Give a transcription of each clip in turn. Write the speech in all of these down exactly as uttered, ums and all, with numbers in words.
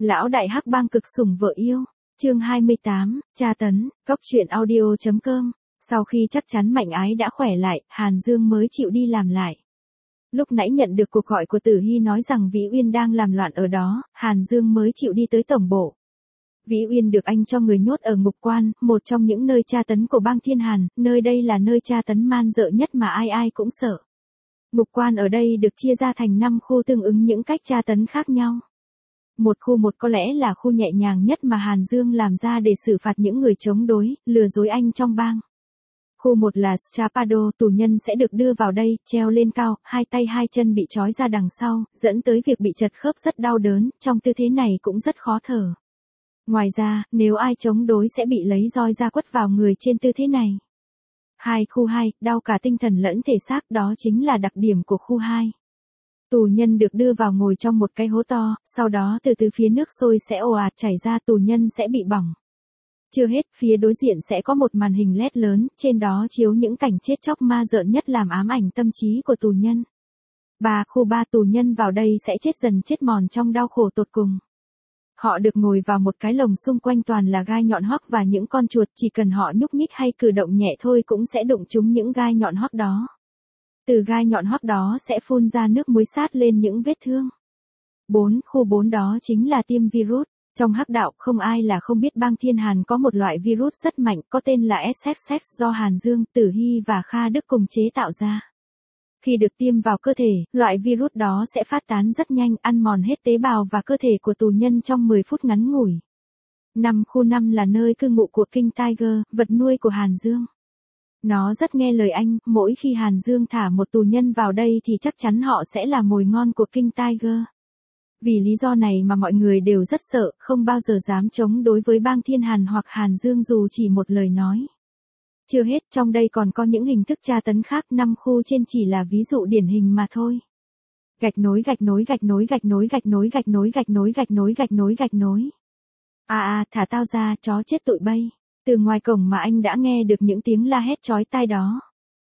Lão đại hắc bang cực sủng vợ yêu. Chương hai mươi tám, tra tấn, góc truyện audio chấm com. Sau khi chắc chắn Mạnh Ái đã khỏe lại, Hàn Dương mới chịu đi làm lại. Lúc nãy nhận được cuộc gọi của Tử Hy nói rằng Vĩ Uyên đang làm loạn ở đó, Hàn Dương mới chịu đi tới tổng bộ. Vĩ Uyên được anh cho người nhốt ở ngục quan, một trong những nơi tra tấn của bang Thiên Hàn, nơi đây là nơi tra tấn man dợ nhất mà ai ai cũng sợ. Ngục quan ở đây được chia ra thành năm khu tương ứng những cách tra tấn khác nhau. Một khu một có lẽ là khu nhẹ nhàng nhất mà Hàn Dương làm ra để xử phạt những người chống đối, lừa dối anh trong bang. Khu một là Strapado, tù nhân sẽ được đưa vào đây, treo lên cao, hai tay hai chân bị trói ra đằng sau, dẫn tới việc bị chật khớp rất đau đớn, trong tư thế này cũng rất khó thở. Ngoài ra, nếu ai chống đối sẽ bị lấy roi ra quất vào người trên tư thế này. Hai khu hai, đau cả tinh thần lẫn thể xác, đó chính là đặc điểm của khu hai. Tù nhân được đưa vào ngồi trong một cái hố to, sau đó từ từ phía nước sôi sẽ ồ ạt chảy ra, tù nhân sẽ bị bỏng. Chưa hết, phía đối diện sẽ có một màn hình led lớn, trên đó chiếu những cảnh chết chóc ma rợn nhất làm ám ảnh tâm trí của tù nhân. Ba khu ba, tù nhân vào đây sẽ chết dần chết mòn trong đau khổ tột cùng. Họ được ngồi vào một cái lồng xung quanh toàn là gai nhọn hoắt và những con chuột, chỉ cần họ nhúc nhích hay cử động nhẹ thôi cũng sẽ đụng trúng những gai nhọn hoắt đó. Từ gai nhọn hoắt đó sẽ phun ra nước muối sát lên những vết thương. Bốn, khu bốn đó chính là tiêm virus. Trong hắc đạo không ai là không biết bang Thiên Hàn có một loại virus rất mạnh có tên là ét ép ích do Hàn Dương, Tử Hy và Kha Đức cùng chế tạo ra. Khi được tiêm vào cơ thể, loại virus đó sẽ phát tán rất nhanh, ăn mòn hết tế bào và cơ thể của tù nhân trong mười phút ngắn ngủi. Năm khu năm là nơi cư ngụ của King Tiger, vật nuôi của Hàn Dương. Nó rất nghe lời anh, mỗi khi Hàn Dương thả một tù nhân vào đây thì chắc chắn họ sẽ là mồi ngon của King Tiger. Vì lý do này mà mọi người đều rất sợ, không bao giờ dám chống đối với bang Thiên Hàn hoặc Hàn Dương dù chỉ một lời nói. Chưa hết, trong đây còn có những hình thức tra tấn khác, năm khu trên chỉ là ví dụ điển hình mà thôi. Gạch nối gạch nối gạch nối gạch nối gạch nối gạch nối gạch nối gạch nối gạch nối gạch nối. À à, thả tao ra, chó chết tụi bay. Từ ngoài cổng mà anh đã nghe được những tiếng la hét chói tai đó.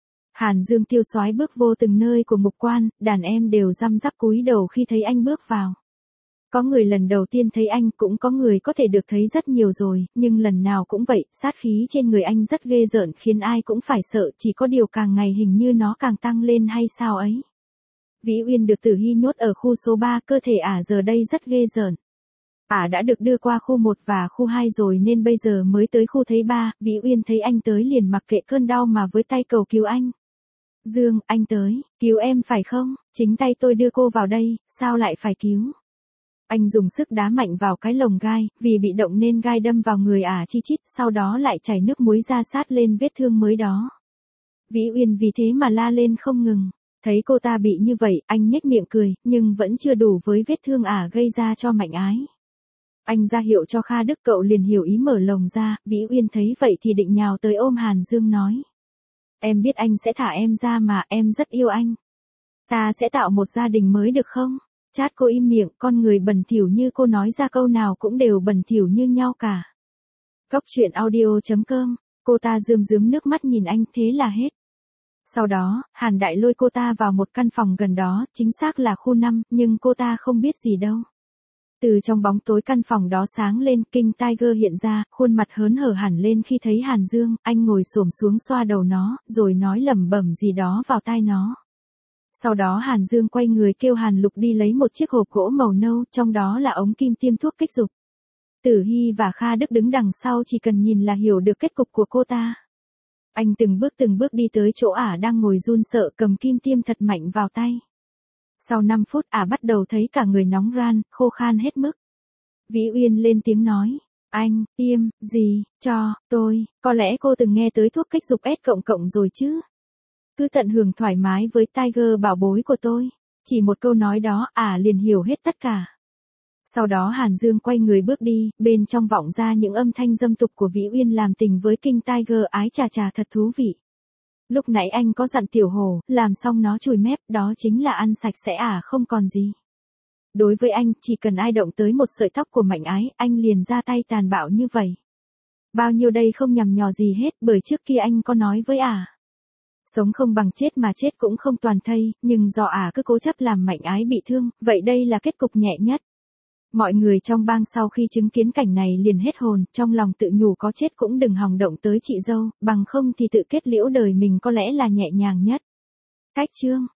Hàn Dương tiêu xoái bước vô từng nơi của ngục quan, đàn em đều răm rắp cúi đầu khi thấy anh bước vào. Có người lần đầu tiên thấy anh, cũng có người có thể được thấy rất nhiều rồi, nhưng lần nào cũng vậy, sát khí trên người anh rất ghê rợn khiến ai cũng phải sợ, chỉ có điều càng ngày hình như nó càng tăng lên hay sao ấy. Vĩ Uyên được Tử Hy nhốt ở khu số ba, cơ thể ả giờ đây rất ghê rợn. Ả đã được đưa qua khu một và khu hai rồi nên bây giờ mới tới khu thứ ba, Vĩ Uyên thấy anh tới liền mặc kệ cơn đau mà với tay cầu cứu anh. Dương, anh tới, cứu em phải không? Chính tay tôi đưa cô vào đây, sao lại phải cứu? Anh dùng sức đá mạnh vào cái lồng gai, vì bị động nên gai đâm vào người ả chi chít, sau đó lại chảy nước muối ra sát lên vết thương mới đó. Vĩ Uyên vì thế mà la lên không ngừng. Thấy cô ta bị như vậy, anh nhếch miệng cười, nhưng vẫn chưa đủ với vết thương ả gây ra cho Mạnh Ái. Anh ra hiệu cho Kha Đức, cậu liền hiểu ý mở lồng ra, Vĩ Uyên thấy vậy thì định nhào tới ôm Hàn Dương nói. Em biết anh sẽ thả em ra mà, em rất yêu anh. Ta sẽ tạo một gia đình mới được không? Chát, cô im miệng, con người bẩn thỉu như cô nói ra câu nào cũng đều bẩn thỉu như nhau cả. Góc truyện audio chấm com, cô ta rơm rớm nước mắt nhìn anh, thế là hết. Sau đó, Hàn Đại lôi cô ta vào một căn phòng gần đó, chính xác là khu năm, nhưng cô ta không biết gì đâu. Từ trong bóng tối căn phòng đó sáng lên, King Tiger hiện ra, khuôn mặt hớn hở hẳn lên khi thấy Hàn Dương, anh ngồi xổm xuống xoa đầu nó, rồi nói lẩm bẩm gì đó vào tai nó. Sau đó Hàn Dương quay người kêu Hàn Lục đi lấy một chiếc hộp gỗ màu nâu, trong đó là ống kim tiêm thuốc kích dục. Tử Hy và Kha Đức đứng đằng sau chỉ cần nhìn là hiểu được kết cục của cô ta. Anh từng bước từng bước đi tới chỗ ả đang ngồi run sợ, cầm kim tiêm thật mạnh vào tay. Sau năm phút ả bắt đầu thấy cả người nóng ran, khô khan hết mức. Vĩ Uyên lên tiếng nói, anh, tiêm, gì, cho, tôi, có lẽ cô từng nghe tới thuốc kích dục S cộng cộng rồi chứ. Cứ tận hưởng thoải mái với Tiger bảo bối của tôi. Chỉ một câu nói đó, ả liền hiểu hết tất cả. Sau đó Hàn Dương quay người bước đi, bên trong vọng ra những âm thanh dâm tục của Vĩ Uyên làm tình với King Tiger, ái chà chà thật thú vị. Lúc nãy anh có dặn Tiểu Hổ, làm xong nó chùi mép, đó chính là ăn sạch sẽ ả không còn gì. Đối với anh, chỉ cần ai động tới một sợi tóc của Mạnh Ái, anh liền ra tay tàn bạo như vậy. Bao nhiêu đây không nhằm nhò gì hết, bởi trước kia anh có nói với ả. Sống không bằng chết mà chết cũng không toàn thây, nhưng do ả cứ cố chấp làm Mạnh Ái bị thương, vậy đây là kết cục nhẹ nhất. Mọi người trong bang sau khi chứng kiến cảnh này liền hết hồn, trong lòng tự nhủ có chết cũng đừng hòng động tới chị dâu, bằng không thì tự kết liễu đời mình có lẽ là nhẹ nhàng nhất. Cách chương